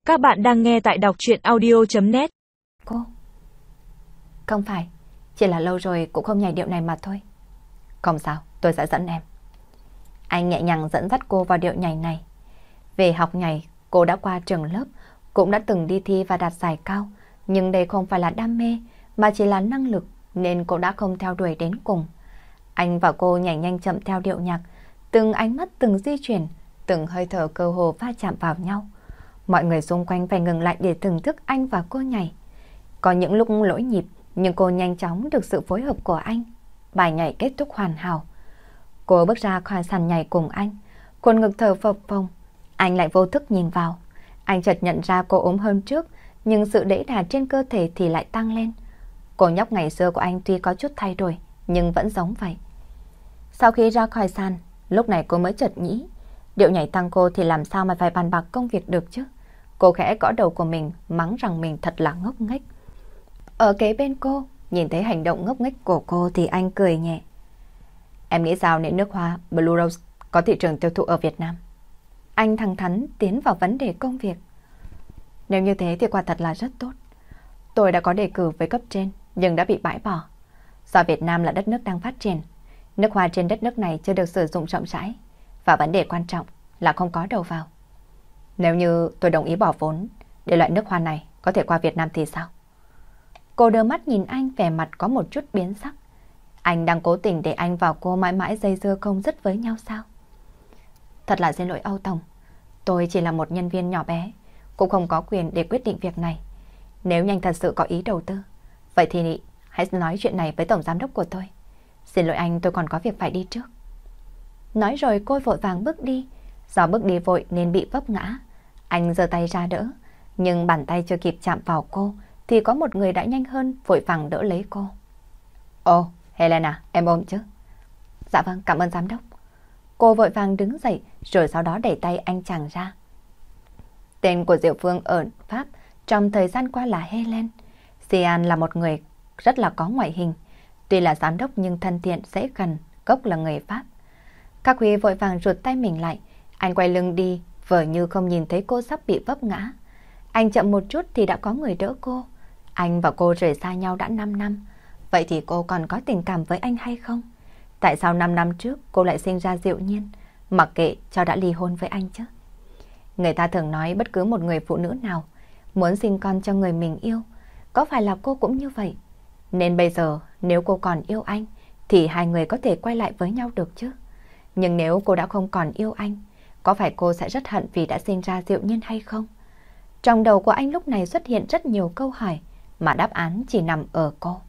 Các bạn đang nghe tại đọc truyện audio.net. Cô? Không phải, chỉ là lâu rồi cũng không nhảy điệu này mà thôi. Không sao, tôi sẽ dẫn em. Anh nhẹ nhàng dẫn dắt cô vào điệu nhảy này. Về học nhảy, cô đã qua trường lớp, cũng đã từng đi thi và đạt giải cao. Nhưng đây không phải là đam mê, mà chỉ là năng lực, nên cô đã không theo đuổi đến cùng. Anh và cô nhảy nhanh chậm theo điệu nhạc, từng ánh mắt từng di chuyển, từng hơi thở cơ hồ va chạm vào nhau. Mọi người xung quanh phải ngừng lại để thưởng thức anh và cô nhảy. Có những lúc lỗi nhịp, nhưng cô nhanh chóng được sự phối hợp của anh. Bài nhảy kết thúc hoàn hảo. Cô bước ra khỏi sàn nhảy cùng anh, khuôn ngực thở phập phồng. Anh lại vô thức nhìn vào. Anh chợt nhận ra cô ốm hơn trước, nhưng sự đẫy đà trên cơ thể thì lại tăng lên. Cô nhóc ngày xưa của anh tuy có chút thay đổi, nhưng vẫn giống vậy. Sau khi ra khỏi sàn, lúc này cô mới chợt nghĩ, điệu nhảy tăng cô thì làm sao mà phải bàn bạc công việc được chứ? Cô khẽ gõ đầu của mình, mắng rằng mình thật là ngốc nghếch. Ở kế bên cô, nhìn thấy hành động ngốc nghếch của cô thì anh cười nhẹ. Em nghĩ sao nếu nước hoa Blue Rose có thị trường tiêu thụ ở Việt Nam? Anh thẳng thắn tiến vào vấn đề công việc. Nếu như thế thì quả thật là rất tốt. Tôi đã có đề cử với cấp trên, nhưng đã bị bãi bỏ. Do Việt Nam là đất nước đang phát triển, nước hoa trên đất nước này chưa được sử dụng rộng rãi, và vấn đề quan trọng là không có đầu vào. Nếu như tôi đồng ý bỏ vốn để loại nước hoa này có thể qua Việt Nam thì sao? Cô đưa mắt nhìn anh, vẻ mặt có một chút biến sắc. Anh đang cố tình để anh và cô mãi mãi dây dưa không dứt với nhau sao? Thật là xin lỗi Âu Tổng. Tôi chỉ là một nhân viên nhỏ bé, cũng không có quyền để quyết định việc này. Nếu nhanh thật sự có ý đầu tư, vậy thì hãy nói chuyện này với tổng giám đốc của tôi. Xin lỗi anh, tôi còn có việc phải đi trước. Nói rồi cô vội vàng bước đi. Do bước đi vội nên bị vấp ngã. Anh giơ tay ra đỡ, nhưng bàn tay chưa kịp chạm vào cô thì có một người đã nhanh hơn vội vàng đỡ lấy cô. Ồ, Helena, em ổn chứ? Dạ vâng, cảm ơn giám đốc. Cô vội vàng đứng dậy rồi sau đó đẩy tay anh chàng ra. Tên của Diệu Phương ở Pháp trong thời gian qua là Helen. Sian là một người rất là có ngoại hình. Tuy là giám đốc nhưng thân thiện dễ gần, gốc là người Pháp. Các Huy vội vàng rụt tay mình lại. Anh quay lưng đi, vờ như không nhìn thấy cô sắp bị vấp ngã. Anh chậm một chút thì đã có người đỡ cô. Anh và cô rời xa nhau đã 5 năm. Vậy thì cô còn có tình cảm với anh hay không? Tại sao 5 năm trước cô lại sinh ra Diệu Nhiên, mặc kệ cho đã ly hôn với anh chứ? Người ta thường nói bất cứ một người phụ nữ nào muốn sinh con cho người mình yêu. Có phải là cô cũng như vậy? Nên bây giờ nếu cô còn yêu anh thì hai người có thể quay lại với nhau được chứ? Nhưng nếu cô đã không còn yêu anh, có phải cô sẽ rất hận vì đã sinh ra Diệu Nhiên hay không? Trong đầu của anh lúc này xuất hiện rất nhiều câu hỏi, mà đáp án chỉ nằm ở cô.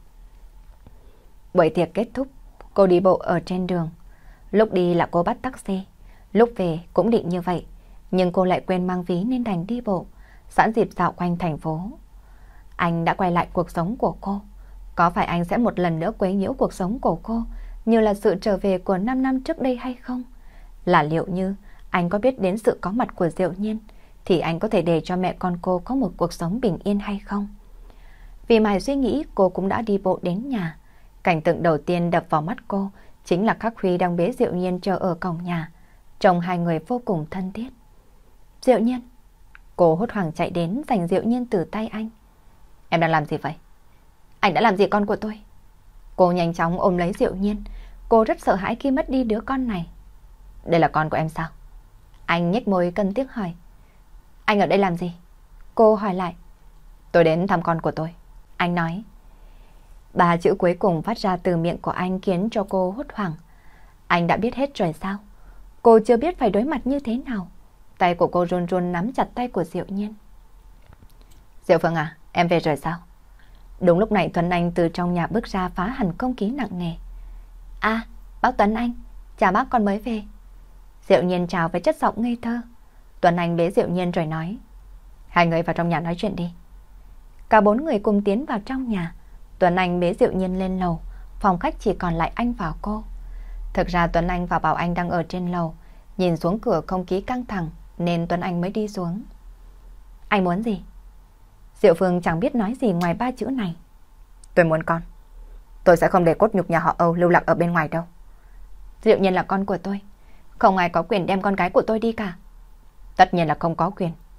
Buổi tiệc kết thúc, cô đi bộ ở trên đường. Lúc đi là cô bắt taxi, lúc về cũng định như vậy, nhưng cô lại quên mang ví nên đành đi bộ, sẵn dịp dạo quanh thành phố. Anh đã quay lại cuộc sống của cô. Có phải anh sẽ một lần nữa quấy nhiễu cuộc sống của cô, như là sự trở về của 5 năm trước đây hay không? Là liệu như anh có biết đến sự có mặt của Diệu Nhiên, thì anh có thể để cho mẹ con cô có một cuộc sống bình yên hay không? Vì mải suy nghĩ, cô cũng đã đi bộ đến nhà. Cảnh tượng đầu tiên đập vào mắt cô chính là Khắc Huy đang bế Diệu Nhiên chờ ở cổng nhà. Trông hai người vô cùng thân thiết. Diệu Nhiên. Cô hốt hoảng chạy đến giành Diệu Nhiên từ tay anh. Em đang làm gì vậy? Anh đã làm gì con của tôi? Cô nhanh chóng ôm lấy Diệu Nhiên. Cô rất sợ hãi khi mất đi đứa con này. Đây là con của em sao? Anh nhếch môi cân tiếc hỏi. Anh ở đây làm gì? Cô hỏi lại. Tôi đến thăm con của tôi. Anh nói. Ba chữ cuối cùng phát ra từ miệng của anh khiến cho cô hốt hoảng. Anh đã biết hết rồi sao? Cô chưa biết phải đối mặt như thế nào. Tay của cô run run nắm chặt tay của Diệu Nhiên. Diệu Phương à, em về rồi sao? Đúng lúc này Tuấn Anh từ trong nhà bước ra phá hẳn không khí nặng nề. À, bác Tuấn Anh, chào bác, con mới về. Diệu Nhiên chào với chất giọng ngây thơ. Tuấn Anh bế Diệu Nhiên rồi nói. Hai người vào trong nhà nói chuyện đi. Cả bốn người cùng tiến vào trong nhà. Tuấn Anh bế Diệu Nhiên lên lầu. Phòng khách chỉ còn lại anh và cô. Thực ra Tuấn Anh và Bảo Anh đang ở trên lầu. Nhìn xuống cửa không khí căng thẳng nên Tuấn Anh mới đi xuống. Anh muốn gì? Diệu Phương chẳng biết nói gì ngoài ba chữ này. Tôi muốn con. Tôi sẽ không để cốt nhục nhà họ Âu lưu lạc ở bên ngoài đâu. Diệu Nhiên là con của tôi. Không ai có quyền đem con gái của tôi đi cả. Tất nhiên là không có quyền.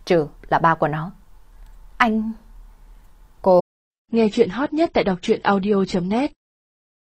trừ là ba của nó. Anh... Nghe chuyện hot nhất tại đọc truyện audio.net